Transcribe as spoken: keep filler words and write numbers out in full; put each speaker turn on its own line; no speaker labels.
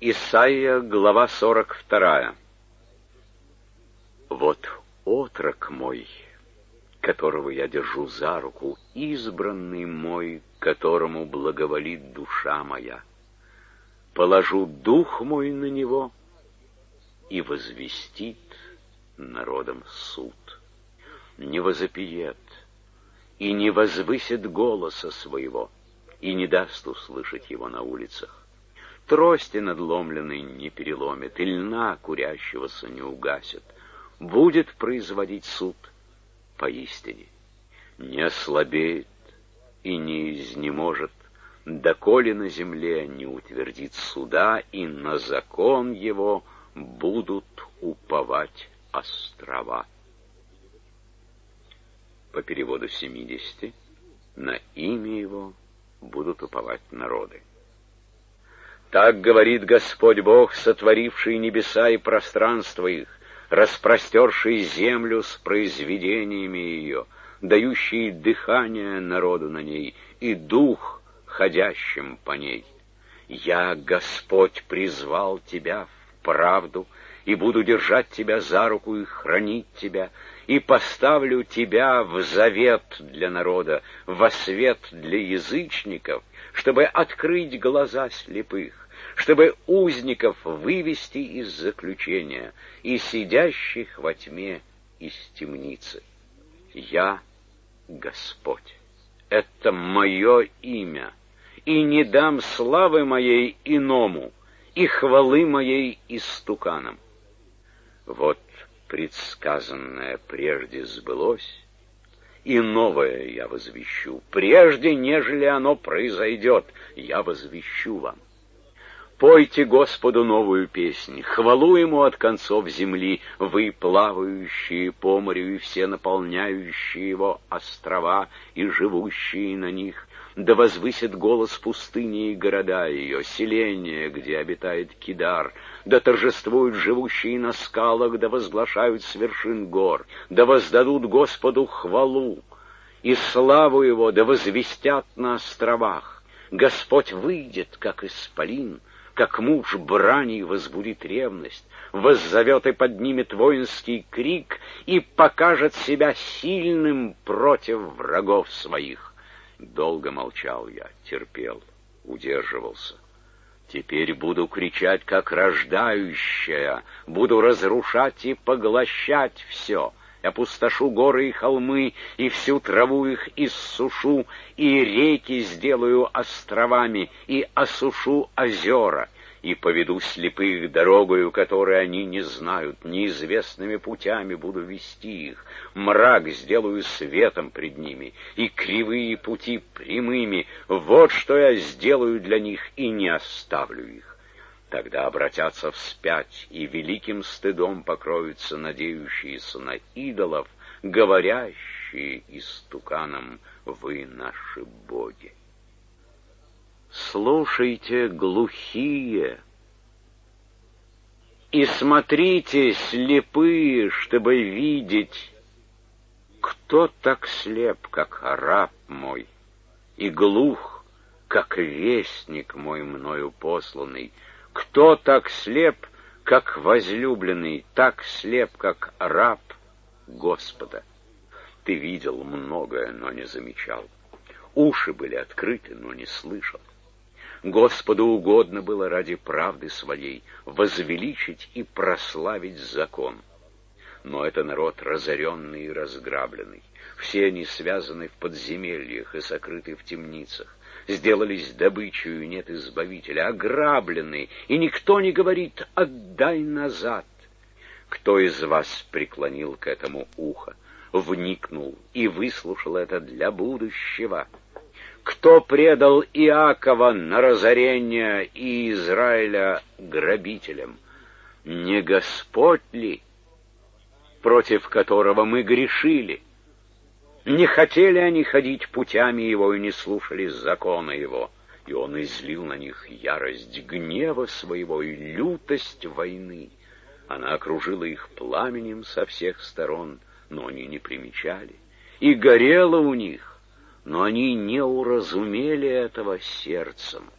Исайя, глава сорок вторая. Вот отрок мой, которого я держу за руку, избранный мой, которому благоволит душа моя. Положу дух мой на него и возвестит народом суд. Не возопиет и не возвысит голоса своего, и не даст услышать его на улицах. Трости надломленной не переломит, и льна курящегося не угасит. Будет производить суд поистине. Не ослабеет и не изнеможет, доколе на земле не утвердит суда, и на закон его будут уповать острова. По переводу семидесяти, на имя его будут уповать народы. Так говорит Господь Бог, сотворивший небеса и пространство их, распростерший землю с произведениями ее, дающий дыхание народу на ней и дух ходящим по ней. Я, Господь, призвал тебя в правду, и буду держать тебя за руку и хранить тебя, и поставлю тебя в завет для народа, во свет для язычников, чтобы открыть глаза слепых, чтобы узников вывести из заключения и сидящих во тьме из темницы. Я Господь, это мое имя, и не дам славы моей иному, и хвалы моей истуканам. Вот предсказанное прежде сбылось, и новое я возвещу. Прежде, нежели оно произойдет, я возвещу вам. Пойте Господу новую песнь, хвалу Ему от концов земли, вы, плавающие по морю и все наполняющие его острова и живущие на них. Да возвысит голос пустыни и города ее, селения, где обитает Кидар. Да торжествуют живущие на скалах, да возглашают с вершин гор. Да воздадут Господу хвалу и славу Его, да возвестят на островах. Господь выйдет, как исполин, как муж брани возбудит ревность, воззовет и поднимет воинский крик и покажет себя сильным против врагов своих. Долго молчал я, терпел, удерживался. Теперь буду кричать, как рождающая, буду разрушать и поглощать все. Опустошу горы и холмы, и всю траву их иссушу, и реки сделаю островами, и осушу озера, и поведу слепых дорогою, которой они не знают, неизвестными путями буду вести их, мрак сделаю светом пред ними, и кривые пути прямыми, вот что я сделаю для них, и не оставлю их. Тогда обратятся вспять, и великим стыдом покроются надеющиеся на идолов, говорящие истуканам: вы наши боги. Слушайте, глухие, и смотрите, слепые, чтобы видеть. Кто так слеп, как раб мой, и глух, как вестник мой мною посланный? Кто так слеп, как возлюбленный, так слеп, как раб Господа? Ты видел многое, но не замечал. Уши были открыты, но не слышал. Господу угодно было ради правды своей возвеличить и прославить закон. Но это народ разоренный и разграбленный. Все они связаны в подземельях и сокрыты в темницах. Сделались добычей, и нет избавителя, ограблены, и никто не говорит: отдай назад. Кто из вас преклонил к этому ухо, вникнул и выслушал это для будущего? Кто предал Иакова на разорение и Израиля грабителям? Не Господь ли, против которого мы грешили? Не хотели они ходить путями его и не слушались закона его, и он излил на них ярость гнева своего и лютость войны. Она окружила их пламенем со всех сторон, но они не примечали, и горело у них, но они не уразумели этого сердцем.